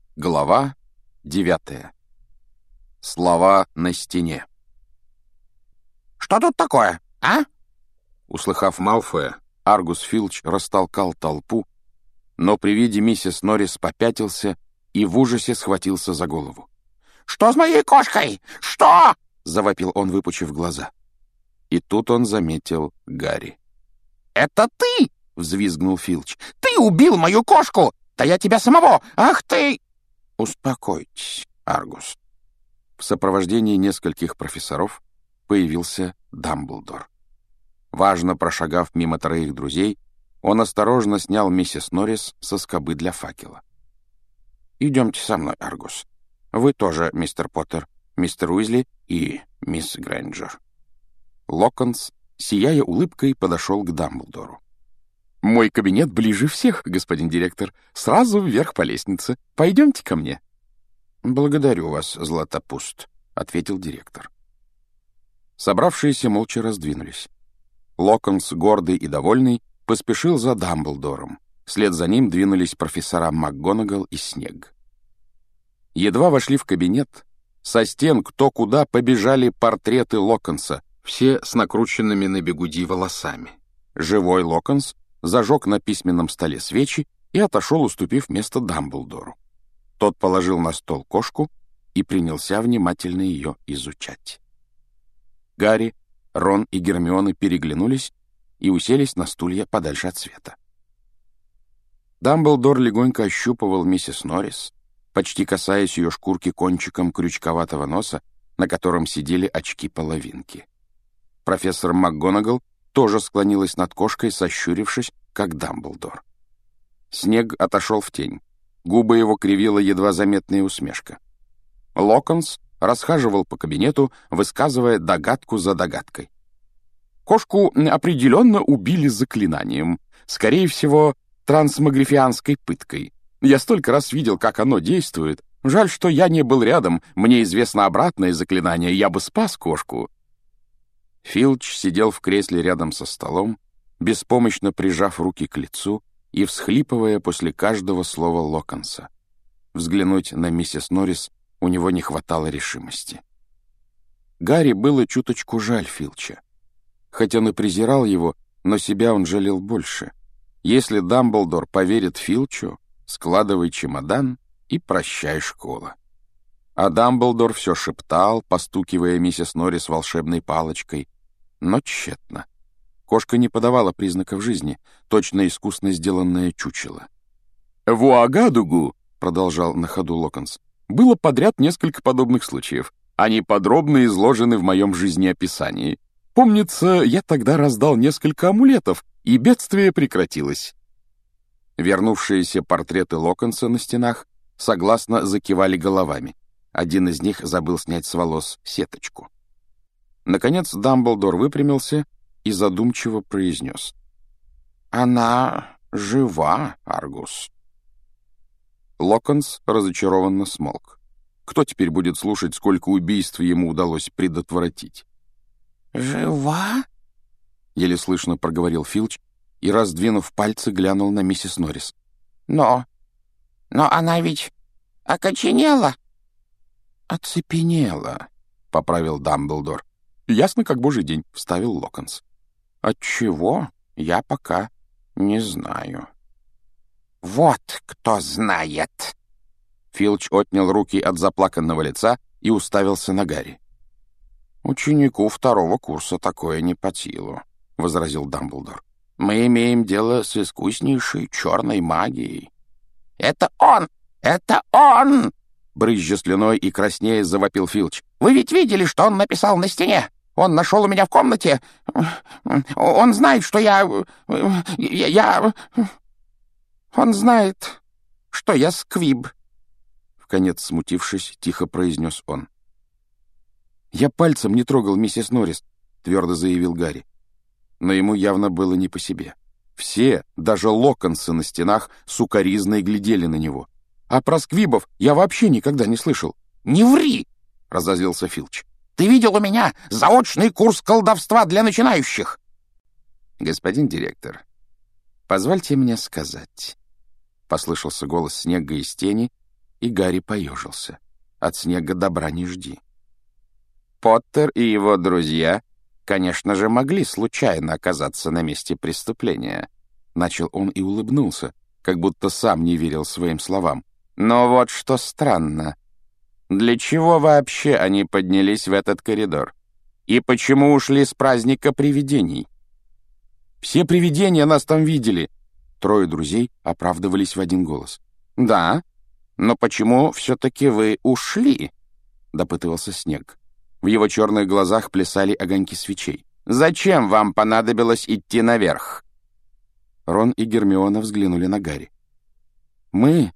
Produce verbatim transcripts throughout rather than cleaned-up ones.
Глава девятая. Слова на стене. «Что тут такое, а?» Услыхав Малфоя, Аргус Филч растолкал толпу, но при виде миссис Норрис попятился и в ужасе схватился за голову. «Что с моей кошкой? Что?» — завопил он, выпучив глаза. И тут он заметил Гарри. «Это ты?» — взвизгнул Филч. «Ты убил мою кошку! Да я тебя самого! Ах ты!» «Успокойтесь, Аргус». В сопровождении нескольких профессоров появился Дамблдор. Важно прошагав мимо троих друзей, он осторожно снял миссис Норрис со скобы для факела. «Идемте со мной, Аргус. Вы тоже, мистер Поттер, мистер Уизли и мисс Грейнджер». Локонс, сияя улыбкой, подошел к Дамблдору. «Мой кабинет ближе всех, господин директор. Сразу вверх по лестнице. Пойдемте ко мне». «Благодарю вас, Златопуст», — ответил директор. Собравшиеся молча раздвинулись. Локонс, гордый и довольный, поспешил за Дамблдором. Вслед за ним двинулись профессора МакГонагал и Снегг. Едва вошли в кабинет, со стен кто куда побежали портреты Локонса, все с накрученными на бегуди волосами. Живой Локонс зажег на письменном столе свечи и отошел, уступив место Дамблдору. Тот положил на стол кошку и принялся внимательно ее изучать. Гарри, Рон и Гермиона переглянулись и уселись на стулья подальше от света. Дамблдор легонько ощупывал миссис Норрис, почти касаясь ее шкурки кончиком крючковатого носа, на котором сидели очки-половинки. Профессор МакГонагал тоже склонилась над кошкой, сощурившись, как Дамблдор. Снегг отошел в тень. Губы его кривила едва заметная усмешка. Локонс расхаживал по кабинету, высказывая догадку за догадкой. Кошку определенно убили заклинанием. Скорее всего, трансмагрифианской пыткой. Я столько раз видел, как оно действует. Жаль, что я не был рядом. Мне известно обратное заклинание. Я бы спас кошку. Филч сидел в кресле рядом со столом, беспомощно прижав руки к лицу и всхлипывая после каждого слова Локонса. Взглянуть на миссис Норрис у него не хватало решимости. Гарри было чуточку жаль Филча. Хоть он и презирал его, но себя он жалел больше. Если Дамблдор поверит Филчу, складывай чемодан и прощай, школа. А Дамблдор все шептал, постукивая миссис Норрис волшебной палочкой, но тщетно. Кошка не подавала признаков жизни, точно искусно сделанное чучело. «В Уагадугу», — продолжал на ходу Локонс, — «было подряд несколько подобных случаев. Они подробно изложены в моем жизнеописании. Помнится, я тогда раздал несколько амулетов, и бедствие прекратилось». Вернувшиеся портреты Локонса на стенах согласно закивали головами. Один из них забыл снять с волос сеточку. Наконец Дамблдор выпрямился и задумчиво произнес: «Она жива, Аргус». Локонс разочарованно смолк. Кто теперь будет слушать, сколько убийств ему удалось предотвратить? «Жива?» — еле слышно проговорил Филч и, раздвинув пальцы, глянул на миссис Норрис. «Но... но она ведь окоченела». «Оцепенела», — поправил Дамблдор. «Ясно, как божий день», — вставил Локонс. «Отчего, я пока не знаю». «Вот кто знает!» Филч отнял руки от заплаканного лица и уставился на Гарри. «Ученику второго курса такое не по силу», — возразил Дамблдор. «Мы имеем дело с искуснейшей черной магией». «Это он! Это он!» Брызжа слюной и краснея завопил Филч. «Вы ведь видели, что он написал на стене? Он нашел у меня в комнате. Он знает, что я... я... я... Он знает, что я сквиб». Вконец смутившись, тихо произнес он. «Я пальцем не трогал миссис Норрис», — твердо заявил Гарри. Но ему явно было не по себе. Все, даже Локонсы на стенах, сукоризной глядели на него. А про сквибов я вообще никогда не слышал. «Не ври!» — разозлился Филч. «Ты видел у меня заочный курс колдовства для начинающих!» «Господин директор, позвольте мне сказать», — послышался голос Снегга из тени, и Гарри поежился. От Снегга добра не жди. Поттер и его друзья, конечно же, могли случайно оказаться на месте преступления. Начал он и улыбнулся, как будто сам не верил своим словам. Но вот что странно. Для чего вообще они поднялись в этот коридор? И почему ушли с праздника привидений? Все привидения нас там видели. Трое друзей оправдывались в один голос. Да, но почему все-таки вы ушли? Допытывался Снегг. В его черных глазах плясали огоньки свечей. Зачем вам понадобилось идти наверх? Рон и Гермиона взглянули на Гарри. Мы...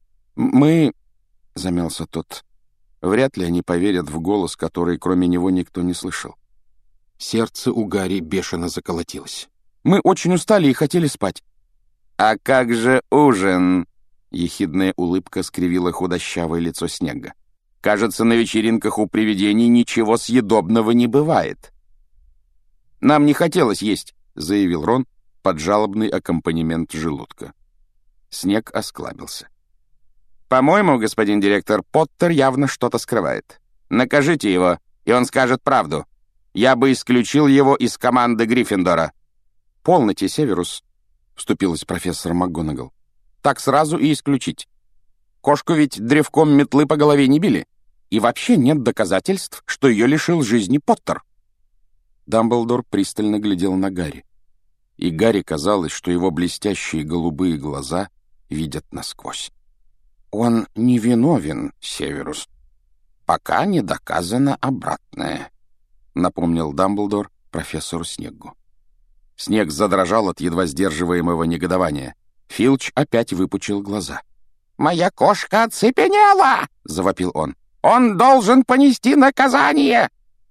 мы... замялся тот. Вряд ли они поверят в голос, который кроме него никто не слышал. Сердце у Гарри бешено заколотилось. «Мы очень устали и хотели спать». «А как же ужин?» Ехидная улыбка скривила худощавое лицо Снегга. «Кажется, на вечеринках у привидений ничего съедобного не бывает». «Нам не хотелось есть», — заявил Рон под жалобный аккомпанемент желудка. Снегг осклабился. «По-моему, господин директор, Поттер явно что-то скрывает. Накажите его, и он скажет правду. Я бы исключил его из команды Гриффиндора». «Полноте, Северус», — вступилась профессор МакГонагал. «Так сразу и исключить. Кошку ведь древком метлы по голове не били, и вообще нет доказательств, что ее лишил жизни Поттер». Дамблдор пристально глядел на Гарри, и Гарри казалось, что его блестящие голубые глаза видят насквозь. «Он невиновен, Северус. Пока не доказано обратное», — напомнил Дамблдор профессору Снеггу. Снегг задрожал от едва сдерживаемого негодования. Филч опять выпучил глаза. «Моя кошка оцепенела!» — завопил он. «Он должен понести наказание!»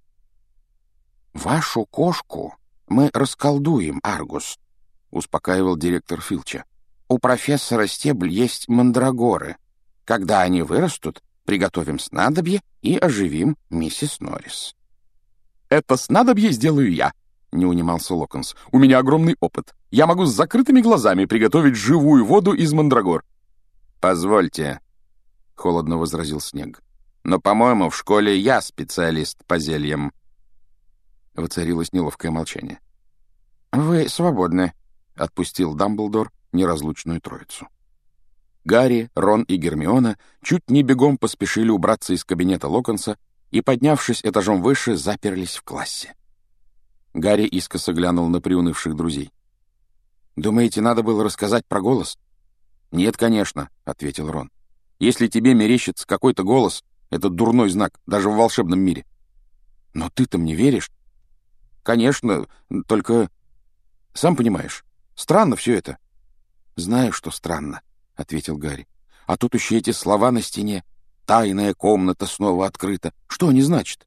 «Вашу кошку мы расколдуем, Аргус», — успокаивал директор Филча. «У профессора Стебль есть мандрагоры. Когда они вырастут, приготовим снадобье и оживим миссис Норрис». «Это снадобье сделаю я», — не унимался Локонс. «У меня огромный опыт. Я могу с закрытыми глазами приготовить живую воду из мандрагор». «Позвольте», — холодно возразил Снегг. «Но, по-моему, в школе я специалист по зельям». Воцарилось неловкое молчание. «Вы свободны», — отпустил Дамблдор неразлучную троицу. Гарри, Рон и Гермиона чуть не бегом поспешили убраться из кабинета Локонса и, поднявшись этажом выше, заперлись в классе. Гарри искоса глянул на приунывших друзей. «Думаете, надо было рассказать про голос?» «Нет, конечно», — ответил Рон. «Если тебе мерещится какой-то голос, это дурной знак, даже в волшебном мире». «Но ты-то мне веришь?» «Конечно, только... Сам понимаешь, странно все это». «Знаю, что странно», — ответил Гарри. «А тут еще эти слова на стене. Тайная комната снова открыта. Что они значат?»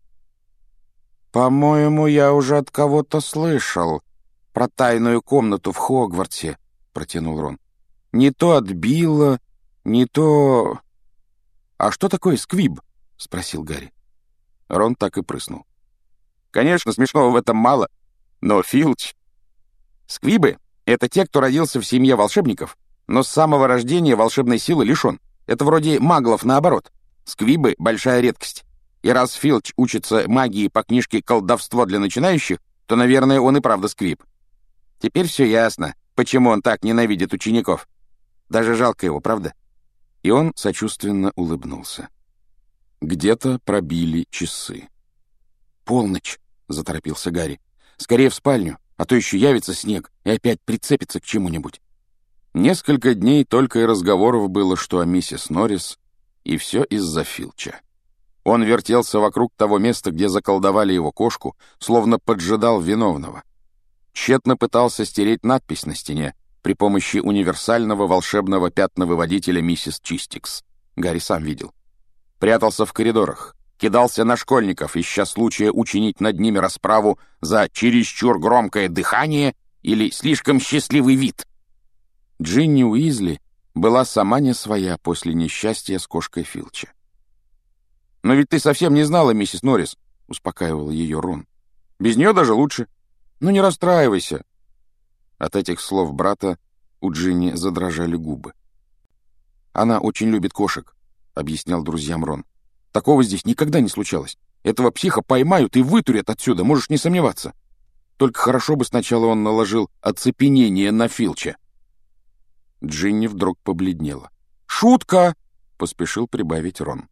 «По-моему, я уже от кого-то слышал про тайную комнату в Хогвартсе», — протянул Рон. «Не то от Билла, не то...» «А что такое сквиб?» — спросил Гарри. Рон так и прыснул. «Конечно, смешного в этом мало, но Филч...» «Сквибы — это те, кто родился в семье волшебников, но с самого рождения волшебной силы лишен. Это вроде маглов наоборот. Сквибы — большая редкость. И раз Филч учится магии по книжке «Колдовство для начинающих», то, наверное, он и правда сквиб. Теперь все ясно, почему он так ненавидит учеников. Даже жалко его, правда?» И он сочувственно улыбнулся. Где-то пробили часы. «Полночь», — заторопился Гарри. «Скорее в спальню, а то еще явится Снег и опять прицепится к чему-нибудь». Несколько дней только и разговоров было, что о миссис Норрис, и все из-за Филча. Он вертелся вокруг того места, где заколдовали его кошку, словно поджидал виновного. Тщетно пытался стереть надпись на стене при помощи универсального волшебного пятновыводителя миссис Чистикс. Гарри сам видел. Прятался в коридорах, кидался на школьников, ища случая учинить над ними расправу за чересчур громкое дыхание или слишком счастливый вид. Джинни Уизли была сама не своя после несчастья с кошкой Филча. «Но ведь ты совсем не знала, миссис Норрис», — успокаивал ее Рон. «Без нее даже лучше. Ну не расстраивайся». От этих слов брата у Джинни задрожали губы. «Она очень любит кошек», объяснял друзьям Рон. «Такого здесь никогда не случалось. Этого психа поймают и вытурят отсюда, можешь не сомневаться. Только хорошо бы сначала он наложил оцепенение на Филча». Джинни вдруг побледнела. «Шутка!» — поспешил прибавить Рон.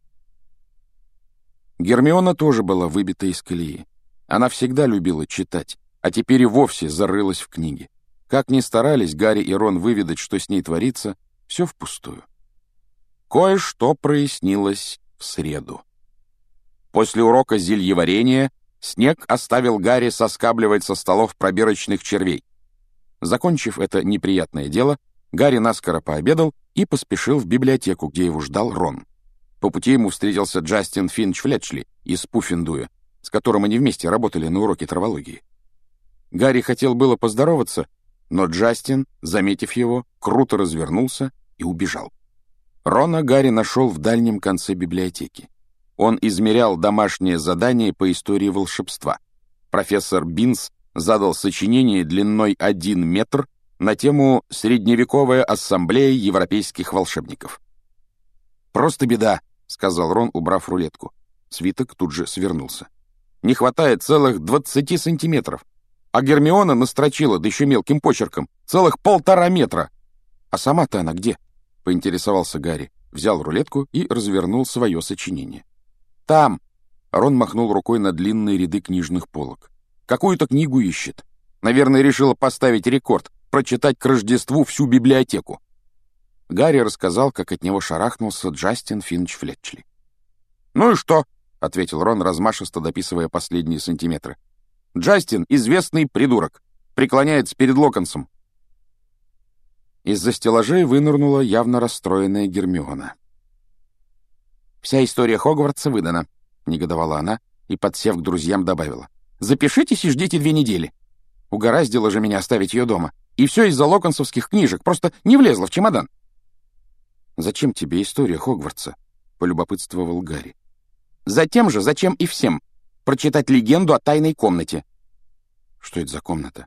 Гермиона тоже была выбита из колеи. Она всегда любила читать, а теперь и вовсе зарылась в книги. Как ни старались Гарри и Рон выведать, что с ней творится, все впустую. Кое-что прояснилось в среду. После урока зельеварения снег оставил Гарри соскабливать со столов пробирочных червей. Закончив это неприятное дело, Гарри наскоро пообедал и поспешил в библиотеку, где его ждал Рон. По пути ему встретился Джастин Финч-Флетчли из Пуффендуя, с которым они вместе работали на уроке травологии. Гарри хотел было поздороваться, но Джастин, заметив его, круто развернулся и убежал. Рона Гарри нашел в дальнем конце библиотеки. Он измерял домашнее задание по истории волшебства. Профессор Бинс задал сочинение длиной один метр на тему «Средневековая ассамблея европейских волшебников». «Просто беда», — сказал Рон, убрав рулетку. Свиток тут же свернулся. «Не хватает целых двадцати сантиметров. А Гермиона настрочила, да еще мелким почерком, целых полтора метра. А сама-то она где?» — поинтересовался Гарри, взял рулетку и развернул свое сочинение. «Там!» — Рон махнул рукой на длинные ряды книжных полок. «Какую-то книгу ищет. Наверное, решила поставить рекорд, прочитать к Рождеству всю библиотеку». Гарри рассказал, как от него шарахнулся Джастин Финч-Флетчли. «Ну и что?» — ответил Рон, размашисто дописывая последние сантиметры. «Джастин — известный придурок. Преклоняется перед Локонсом». Из-за стеллажей вынырнула явно расстроенная Гермиона. «Вся история Хогвартса выдана», — негодовала она и, подсев к друзьям, добавила. «Запишитесь и ждите две недели. Угораздило же меня оставить ее дома. И все из-за локонсовских книжек, просто не влезла в чемодан». «Зачем тебе история Хогвартса?» — полюбопытствовал Гарри. «Затем же, зачем и всем. Прочитать легенду о тайной комнате». «Что это за комната?»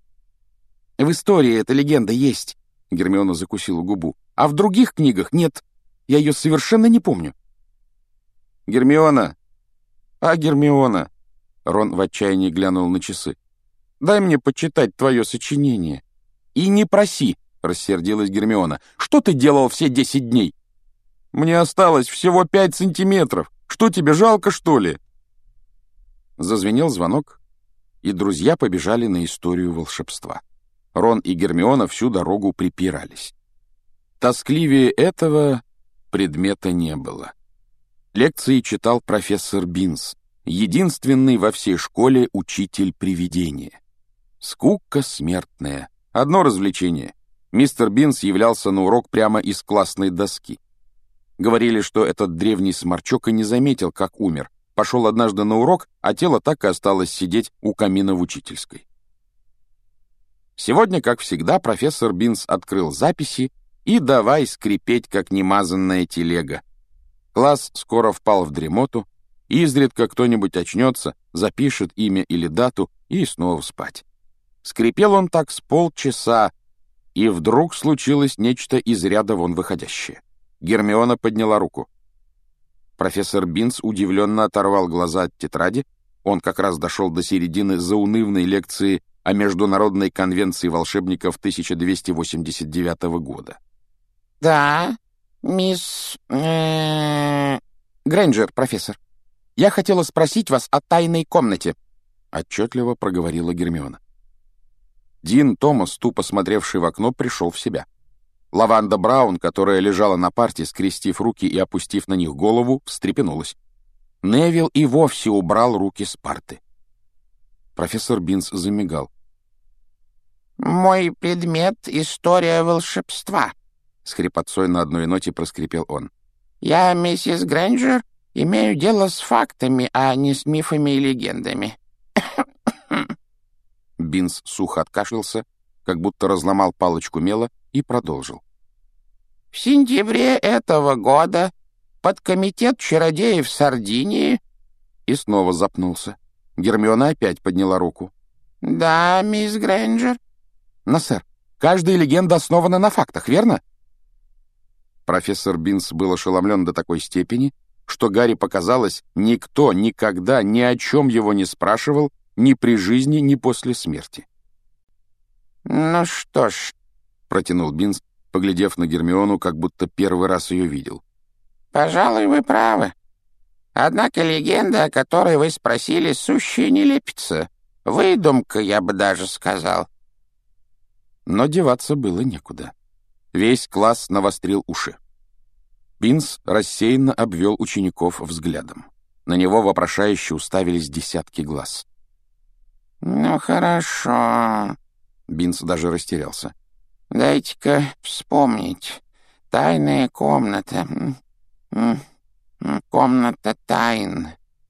«В истории эта легенда есть», — Гермиона закусила губу. «А в других книгах нет. Я ее совершенно не помню». «Гермиона! А, Гермиона!» Рон в отчаянии глянул на часы. «Дай мне почитать твое сочинение». «И не проси», — рассердилась Гермиона. «Что ты делал все десять дней?» «Мне осталось всего пять сантиметров. Что, тебе жалко, что ли?» Зазвенел звонок, и друзья побежали на историю волшебства. Рон и Гермиона всю дорогу припирались. Тоскливее этого предмета не было. Лекции читал профессор Бинс, единственный во всей школе учитель привидения. Скука смертная. Одно развлечение. Мистер Бинс являлся на урок прямо из классной доски. Говорили, что этот древний сморчок и не заметил, как умер. Пошел однажды на урок, а тело так и осталось сидеть у камина в учительской. Сегодня, как всегда, профессор Бинс открыл записи и давай скрипеть, как немазанная телега. Класс скоро впал в дремоту, изредка кто-нибудь очнется, запишет имя или дату и снова спать. Скрипел он так с полчаса, и вдруг случилось нечто из ряда вон выходящее. Гермиона подняла руку. Профессор Бинс удивленно оторвал глаза от тетради. Он как раз дошел до середины заунывной лекции о Международной конвенции волшебников тысяча двести восемьдесят девятого года. «Да, мисс... Э... Грейнджер, профессор, я хотела спросить вас о тайной комнате», — отчетливо проговорила Гермиона. Дин Томас, тупо смотревший в окно, пришел в себя. Лаванда Браун, которая лежала на парте, скрестив руки и опустив на них голову, встрепенулась. Невилл и вовсе убрал руки с парты. Профессор Бинс замигал. «Мой предмет — история волшебства», — с хрипотцой на одной ноте проскрипел он. «Я, миссис Грейнджер, имею дело с фактами, а не с мифами и легендами». Бинс сухо откашлялся, как будто разломал палочку мела, и продолжил. «В сентябре этого года подкомитет чародеев Сардинии...» И снова запнулся. Гермиона опять подняла руку. «Да, мисс Грейнджер?» «Но, сэр, каждая легенда основана на фактах, верно?» Профессор Бинс был ошеломлен до такой степени, что Гарри показалось, никто никогда ни о чем его не спрашивал ни при жизни, ни после смерти. «Ну что ж», — протянул Бинс, поглядев на Гермиону, как будто первый раз ее видел. «Пожалуй, вы правы. Однако легенда, о которой вы спросили, сущая нелепица. Выдумка, я бы даже сказал». Но деваться было некуда. Весь класс навострил уши. Бинс рассеянно обвел учеников взглядом. На него вопрошающе уставились десятки глаз. «Ну, хорошо». Бинс даже растерялся. «Дайте-ка вспомнить. Тайная комната. Комната тайн.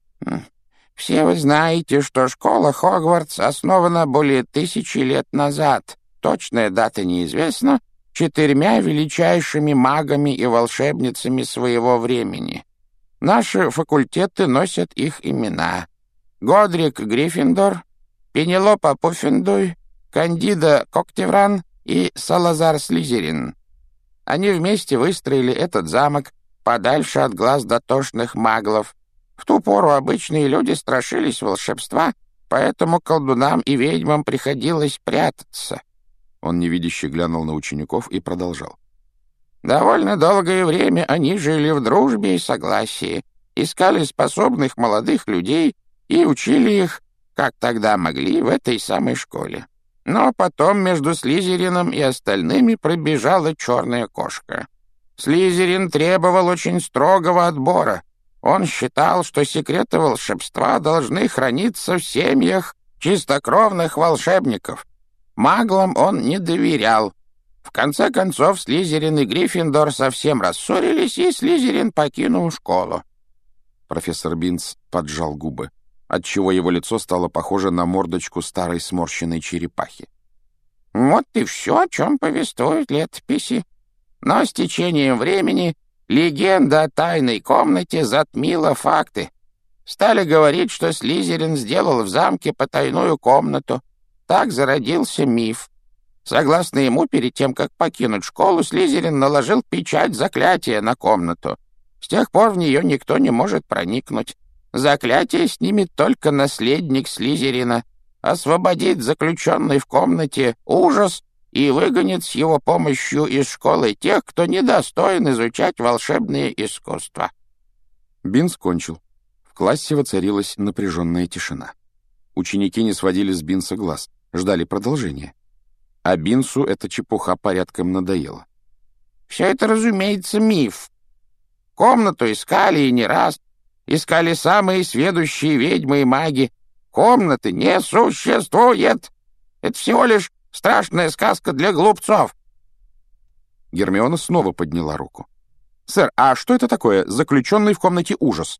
Все вы знаете, что школа Хогвартс основана более тысячи лет назад. Точная дата неизвестна, четырьмя величайшими магами и волшебницами своего времени. Наши факультеты носят их имена. Годрик Гриффиндор, Пенелопа Пуффендуй, Кандида Коктевран и Салазар Слизерин. Они вместе выстроили этот замок подальше от глаз дотошных маглов. В ту пору обычные люди страшились волшебства, поэтому колдунам и ведьмам приходилось прятаться». Он невидяще глянул на учеников и продолжал. «Довольно долгое время они жили в дружбе и согласии, искали способных молодых людей и учили их, как тогда могли, в этой самой школе. Но потом между Слизерином и остальными пробежала черная кошка. Слизерин требовал очень строгого отбора. Он считал, что секреты волшебства должны храниться в семьях чистокровных волшебников. Маглам он не доверял. В конце концов, Слизерин и Гриффиндор совсем рассорились, и Слизерин покинул школу». Профессор Бинс поджал губы, отчего его лицо стало похоже на мордочку старой сморщенной черепахи. «Вот и все, о чем повествуют летописи. Но с течением времени легенда о тайной комнате затмила факты. Стали говорить, что Слизерин сделал в замке потайную комнату. Так зародился миф. Согласно ему, перед тем, как покинуть школу, Слизерин наложил печать заклятия на комнату. С тех пор в нее никто не может проникнуть. Заклятие снимет только наследник Слизерина, освободит заключенный в комнате ужас и выгонит с его помощью из школы тех, кто недостоин изучать волшебные искусства». Бинс кончил. В классе воцарилась напряженная тишина. Ученики не сводили с Бинса глаз, ждали продолжения. А Бинсу эта чепуха порядком надоела. «Все это, разумеется, миф. Комнату искали и не раз. Искали самые сведущие ведьмы и маги. Комнаты не существует. Это всего лишь страшная сказка для глупцов». Гермиона снова подняла руку. «Сэр, а что это такое, заключенный в комнате ужас?»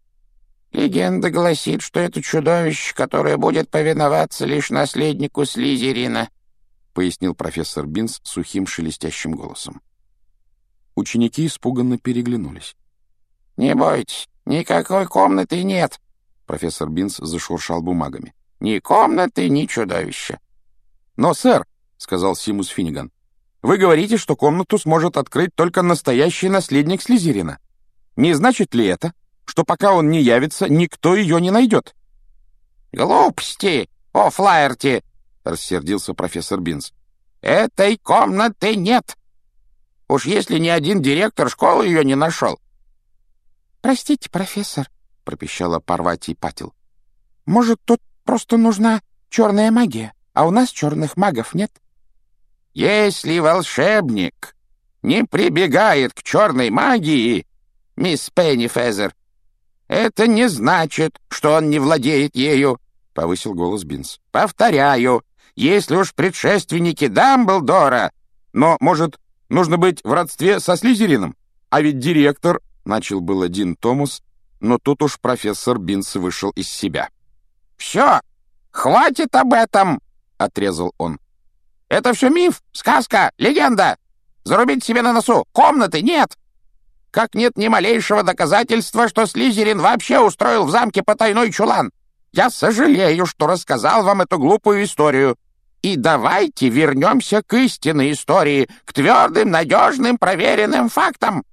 «Легенда гласит, что это чудовище, которое будет повиноваться лишь наследнику Слизерина», — пояснил профессор Бинс сухим шелестящим голосом. Ученики испуганно переглянулись. «Не бойтесь, никакой комнаты нет», — профессор Бинс зашуршал бумагами. «Ни комнаты, ни чудовища». «Но, сэр», — сказал Симус Финниган, — «вы говорите, что комнату сможет открыть только настоящий наследник Слизерина. Не значит ли это, что пока он не явится, никто ее не найдет?» «Глупости, о Флаерти!» — рассердился профессор Бинс. «Этой комнаты нет. Уж если ни один директор школы ее не нашел». «Простите, профессор», — пропищала Парвати Патил. «Может, тут просто нужна черная магия, а у нас черных магов нет?» «Если волшебник не прибегает к черной магии, мисс Пеннифезер, это не значит, что он не владеет ею», — повысил голос Бинс. «Повторяю, если уж предшественники Дамблдора, но, может, нужно быть в родстве со Слизерином? А ведь директор...» — начал был Дин Томас, но тут уж профессор Бинс вышел из себя. «Все, хватит об этом!» — отрезал он. «Это все миф, сказка, легенда. Зарубить себе на носу. Комнаты нет. Как нет ни малейшего доказательства, что Слизерин вообще устроил в замке потайной чулан. Я сожалею, что рассказал вам эту глупую историю. И давайте вернемся к истинной истории, к твердым, надежным, проверенным фактам.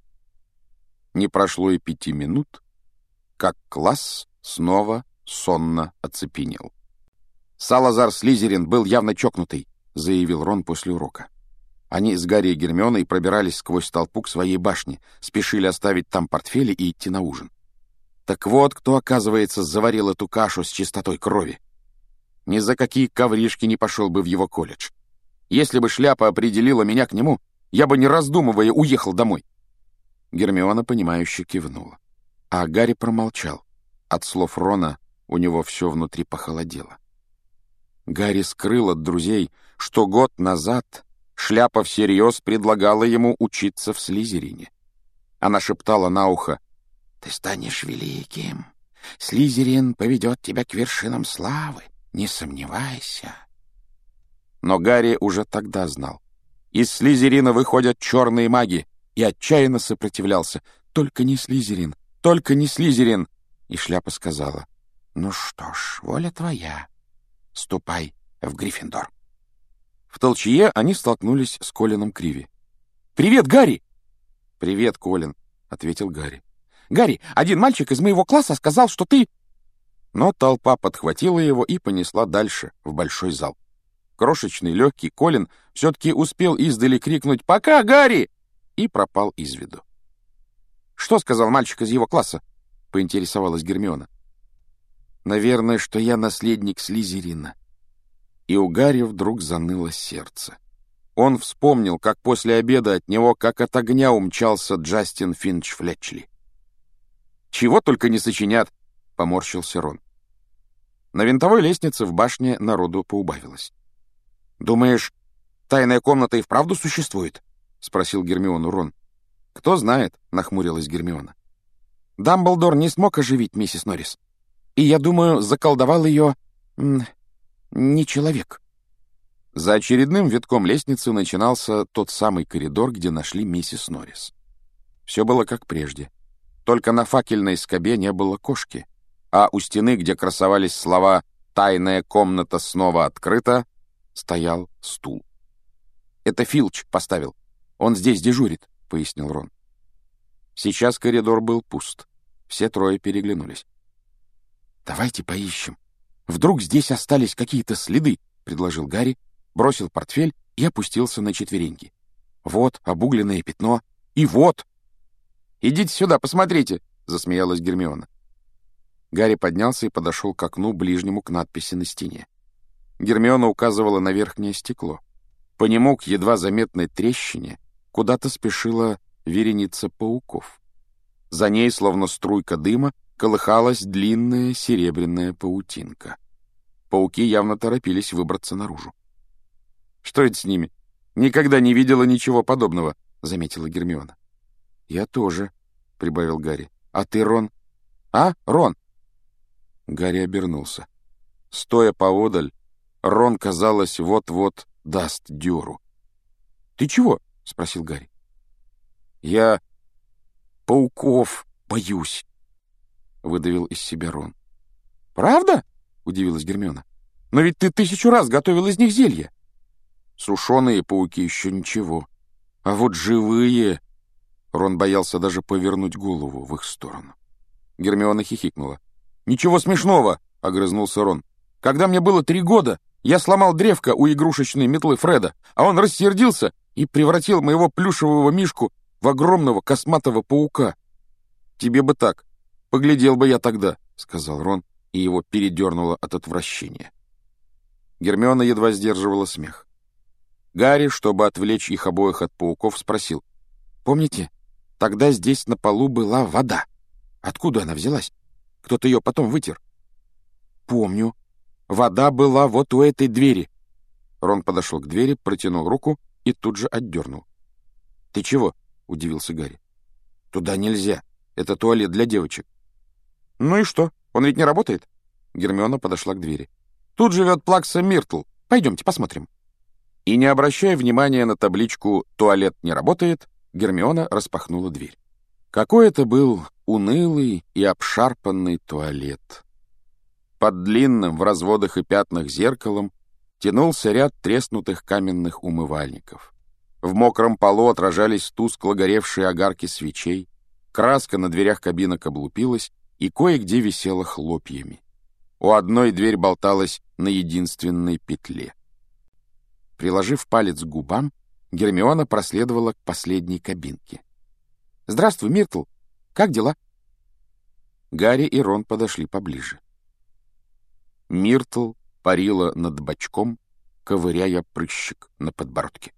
Не прошло и пяти минут, как класс снова сонно оцепенел. «Салазар Слизерин был явно чокнутый», — заявил Рон после урока. Они с Гарри и Гермионой пробирались сквозь толпу к своей башне, спешили оставить там портфели и идти на ужин. Так вот, кто, оказывается, заварил эту кашу с чистотой крови. Ни за какие ковришки не пошел бы в его колледж. Если бы шляпа определила меня к нему, я бы, не раздумывая, уехал домой. Гермиона, понимающе кивнула. А Гарри промолчал. От слов Рона у него все внутри похолодело. Гарри скрыл от друзей, что год назад шляпа всерьез предлагала ему учиться в Слизерине. Она шептала на ухо: «Ты станешь великим. Слизерин поведет тебя к вершинам славы. Не сомневайся». Но Гарри уже тогда знал. Из Слизерина выходят черные маги, и отчаянно сопротивлялся. «Только не Слизерин! Только не Слизерин!» И шляпа сказала: «Ну что ж, воля твоя. Ступай в Гриффиндор». В толчье они столкнулись с Колином Криви. «Привет, Гарри!» «Привет, Колин», — ответил Гарри. «Гарри, один мальчик из моего класса сказал, что ты...» Но толпа подхватила его и понесла дальше, в большой зал. Крошечный, легкий Колин все-таки успел издали крикнуть «Пока, Гарри!» и пропал из виду. «Что сказал мальчик из его класса?» — поинтересовалась Гермиона. «Наверное, что я наследник Слизерина». И у Гарри вдруг заныло сердце. Он вспомнил, как после обеда от него, как от огня, умчался Джастин Финч-Флетчли. «Чего только не сочинят!» — поморщился Рон. На винтовой лестнице в башне народу поубавилось. «Думаешь, тайная комната и вправду существует?» — спросил Гермиону Рон. «Кто знает», — нахмурилась Гермиона. «Дамблдор не смог оживить миссис Норрис. И, я думаю, заколдовал ее... не человек». За очередным витком лестницы начинался тот самый коридор, где нашли миссис Норрис. Все было как прежде. Только на факельной скобе не было кошки, а у стены, где красовались слова «Тайная комната снова открыта», стоял стул. «Это Филч поставил. Он здесь дежурит», — пояснил Рон. Сейчас коридор был пуст. Все трое переглянулись. «Давайте поищем. Вдруг здесь остались какие-то следы», — предложил Гарри, бросил портфель и опустился на четвереньки. «Вот обугленное пятно. И вот!» «Идите сюда, посмотрите!» — засмеялась Гермиона. Гарри поднялся и подошел к окну, ближнему к надписи на стене. Гермиона указывала на верхнее стекло. По нему, к едва заметной трещине, куда-то спешила вереница пауков. За ней, словно струйка дыма, колыхалась длинная серебряная паутинка. Пауки явно торопились выбраться наружу. «Что это с ними? Никогда не видела ничего подобного», — заметила Гермиона. «Я тоже», — прибавил Гарри. «А ты, Рон?» «А, Рон?» Гарри обернулся. Стоя поодаль, Рон, казалось, вот-вот даст дёру. «Ты чего?» — спросил Гарри. «Я пауков боюсь», — выдавил из себя Рон. «Правда?» — удивилась Гермиона. «Но ведь ты тысячу раз готовил из них зелье». «Сушеные пауки еще ничего. А вот живые...» Рон боялся даже повернуть голову в их сторону. Гермиона хихикнула. «Ничего смешного!» — огрызнулся Рон. «Когда мне было три года, я сломал древко у игрушечной метлы Фреда, а он рассердился и превратил моего плюшевого мишку в огромного косматого паука. Тебе бы так. Поглядел бы я тогда», — сказал Рон, и его передернуло от отвращения. Гермиона едва сдерживала смех. Гарри, чтобы отвлечь их обоих от пауков, спросил. «Помните, тогда здесь на полу была вода. Откуда она взялась? Кто-то ее потом вытер». «Помню. Вода была вот у этой двери». Рон подошел к двери, протянул руку и тут же отдернул. «Ты чего?» — удивился Гарри. «Туда нельзя. Это туалет для девочек». «Ну и что? Он ведь не работает?» Гермиона подошла к двери. «Тут живет Плакса Миртл. Пойдемте посмотрим». И, не обращая внимания на табличку «Туалет не работает», Гермиона распахнула дверь. Какой это был унылый и обшарпанный туалет. Под длинным в разводах и пятнах зеркалом тянулся ряд треснутых каменных умывальников. В мокром полу отражались тускло горевшие огарки свечей, краска на дверях кабинок облупилась и кое-где висела хлопьями. У одной дверь болталась на единственной петле. Приложив палец к губам, Гермиона проследовала к последней кабинке. «Здравствуй, Миртл. Как дела?» Гарри и Рон подошли поближе. Миртл парила над бачком, ковыряя прыщик на подбородке.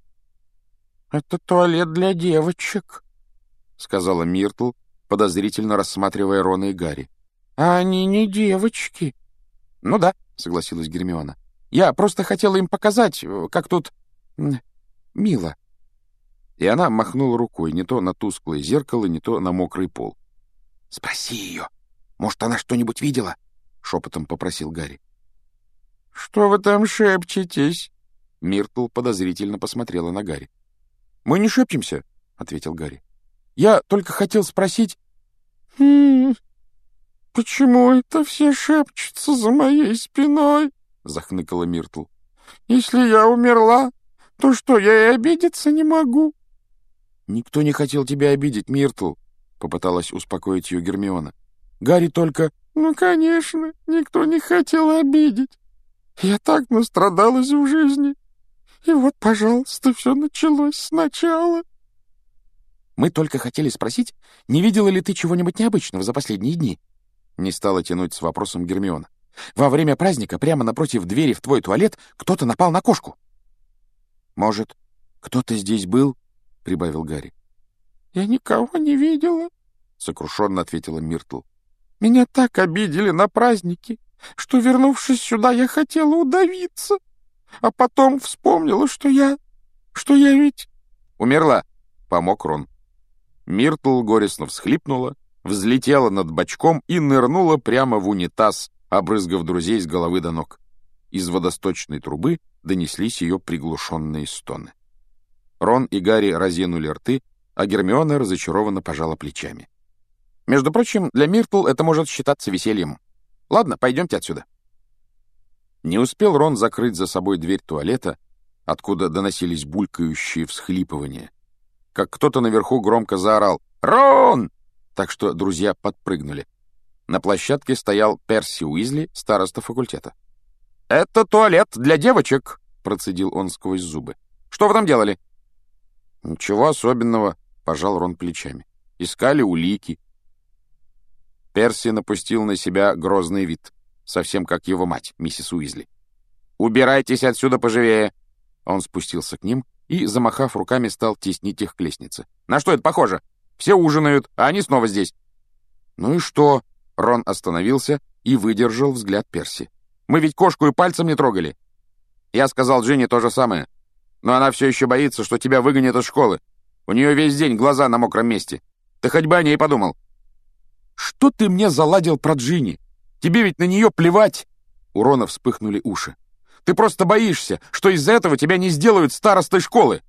«Это туалет для девочек», — сказала Миртл, подозрительно рассматривая Рона и Гарри. «А они не девочки». «Ну да», — согласилась Гермиона. «Я просто хотела им показать, как тут мило». И она махнула рукой не то на тусклое зеркало, не то на мокрый пол. «Спроси ее. Может, она что-нибудь видела?» — шепотом попросил Гарри. «Что вы там шепчетесь?» Миртл подозрительно посмотрела на Гарри. «Мы не шепчемся», — ответил Гарри. «Я только хотел спросить...» «Хм... Почему это все шепчутся за моей спиной?» — захныкала Миртл. «Если я умерла, то что, я и обидеться не могу?» «Никто не хотел тебя обидеть, Миртл», — попыталась успокоить ее Гермиона. «Гарри только...» «Ну, конечно, никто не хотел обидеть. Я так настрадалась в жизни. И вот, пожалуйста, все началось сначала». «Мы только хотели спросить, не видела ли ты чего-нибудь необычного за последние дни?» Не стала тянуть с вопросом Гермиона. «Во время праздника прямо напротив двери в твой туалет кто-то напал на кошку». «Может, кто-то здесь был?» — прибавил Гарри. «Я никого не видела», — сокрушенно ответила Миртл. «Меня так обидели на празднике, что, вернувшись сюда, я хотела удавиться, а потом вспомнила, что я... что я ведь...» «Умерла», — помог Рон. Миртл горестно всхлипнула, взлетела над бачком и нырнула прямо в унитаз, обрызгав друзей с головы до ног. Из водосточной трубы донеслись ее приглушенные стоны. Рон и Гарри разинули рты, а Гермиона разочарованно пожала плечами. «Между прочим, для Миртл это может считаться весельем. Ладно, пойдемте отсюда». Не успел Рон закрыть за собой дверь туалета, откуда доносились булькающие всхлипывания, как кто-то наверху громко заорал «Рон!», так что друзья подпрыгнули. На площадке стоял Перси Уизли, староста факультета. «Это туалет для девочек», — процедил он сквозь зубы. «Что вы там делали?» «Ничего особенного», — пожал Рон плечами. «Искали улики». Перси напустил на себя грозный вид, совсем как его мать, миссис Уизли. «Убирайтесь отсюда поживее!» Он спустился к ним и, замахав руками, стал теснить их к лестнице. «На что это похоже? Все ужинают, а они снова здесь». «Ну и что?» Рон остановился и выдержал взгляд Перси. «Мы ведь кошку и пальцем не трогали». «Я сказал Джинни то же самое. Но она все еще боится, что тебя выгонят из школы. У нее весь день глаза на мокром месте. Ты хоть бы о ней подумал». «Что ты мне заладил про Джинни? Тебе ведь на нее плевать!» У Рона вспыхнули уши. «Ты просто боишься, что из-за этого тебя не сделают старостой школы!»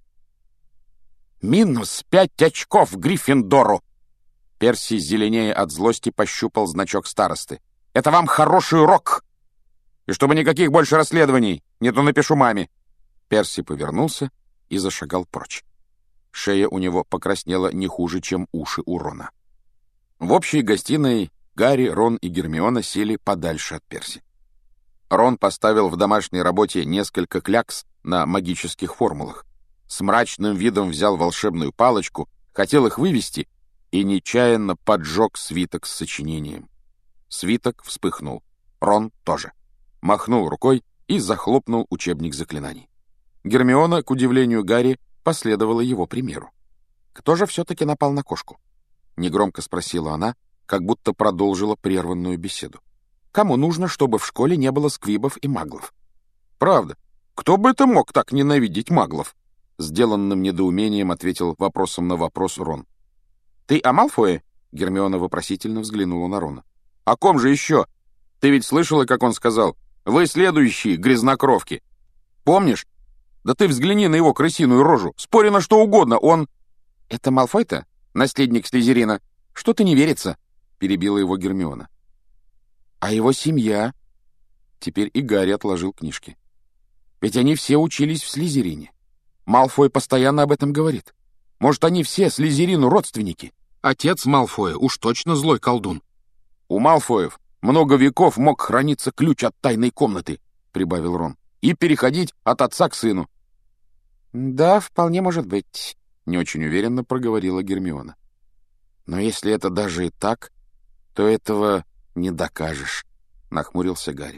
«Минус пять очков Гриффиндору!» Перси, зеленее от злости, пощупал значок старосты. «Это вам хороший урок! И чтобы никаких больше расследований, не то напишу маме!» Перси повернулся и зашагал прочь. Шея у него покраснела не хуже, чем уши у Рона. В общей гостиной Гарри, Рон и Гермиона сели подальше от Перси. Рон поставил в домашней работе несколько клякс на магических формулах. С мрачным видом взял волшебную палочку, хотел их вывести и нечаянно поджег свиток с сочинением. Свиток вспыхнул. Рон тоже. Махнул рукой и захлопнул учебник заклинаний. Гермиона, к удивлению Гарри, последовала его примеру. «Кто же все-таки напал на кошку?» — негромко спросила она, как будто продолжила прерванную беседу. «Кому нужно, чтобы в школе не было сквибов и маглов?» «Правда, кто бы это мог так ненавидеть маглов?» — сделанным недоумением ответил вопросом на вопрос Рон. «Ты о Малфое?» — Гермиона вопросительно взглянула на Рона. «О ком же еще? Ты ведь слышала, как он сказал? Вы следующие, грязнокровки. Помнишь? Да ты взгляни на его крысиную рожу. Спори на что угодно, он...» «Это Малфой-то? Наследник Слизерина? Что-то не верится», — перебила его Гермиона. «А его семья?» Теперь и Гарри отложил книжки. Ведь они все учились в Слизерине. Малфой постоянно об этом говорит. Может, они все Слизерину родственники? Отец Малфоя уж точно злой колдун. У Малфоев много веков мог храниться ключ от тайной комнаты, прибавил Рон, и переходить от отца к сыну. Да, вполне может быть, не очень уверенно проговорила Гермиона. Но если это даже и так, то этого не докажешь, нахмурился Гарри.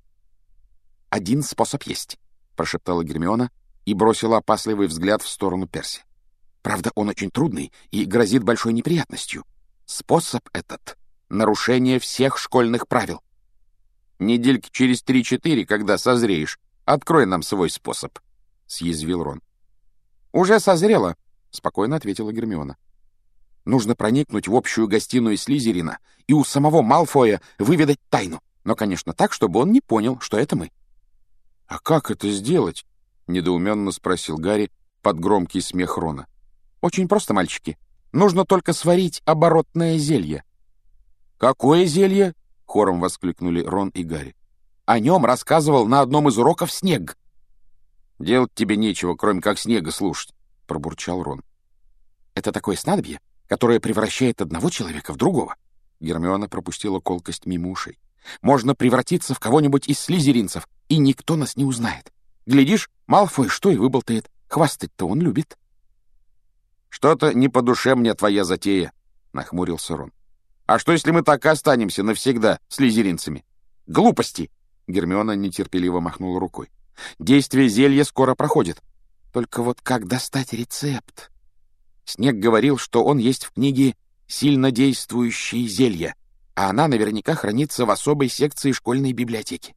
Один способ есть, прошептала Гермиона и бросила опасливый взгляд в сторону Перси. Правда, он очень трудный и грозит большой неприятностью. Способ этот — нарушение всех школьных правил. Недельки через три-четыре, когда созреешь, открой нам свой способ, — съязвил Рон. Уже созрело, — спокойно ответила Гермиона. Нужно проникнуть в общую гостиную Слизерина и у самого Малфоя выведать тайну. Но, конечно, так, чтобы он не понял, что это мы. — А как это сделать? — недоуменно спросил Гарри под громкий смех Рона. — Очень просто, мальчики. Нужно только сварить оборотное зелье. — Какое зелье? — хором воскликнули Рон и Гарри. — О нем рассказывал на одном из уроков Снег. — Делать тебе нечего, кроме как Снега слушать, — пробурчал Рон. — Это такое снадобье, которое превращает одного человека в другого. Гермиона пропустила колкость мимо ушей. Можно превратиться в кого-нибудь из слизеринцев, и никто нас не узнает. Глядишь, Малфой что и выболтает. Хвастать-то он любит. — Что-то не по душе мне твоя затея, — нахмурился Рон. — А что, если мы так и останемся навсегда слизеринцами? — Глупости! — Гермиона нетерпеливо махнула рукой. — Действие зелья скоро проходит. Только вот как достать рецепт? Снег говорил, что он есть в книге «Сильнодействующие зелья», а она наверняка хранится в особой секции школьной библиотеки.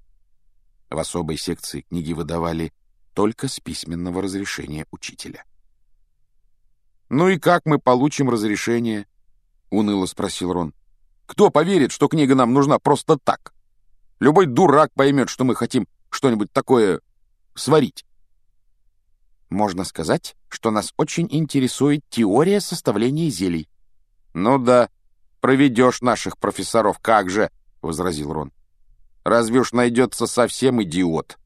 В особой секции книги выдавали только с письменного разрешения учителя. «Ну и как мы получим разрешение?» — уныло спросил Рон. «Кто поверит, что книга нам нужна просто так? Любой дурак поймет, что мы хотим что-нибудь такое сварить». Можно сказать, что нас очень интересует теория составления зелий. «Ну да, проведешь наших профессоров, как же!» — возразил Рон. «Разве уж найдется совсем идиот?»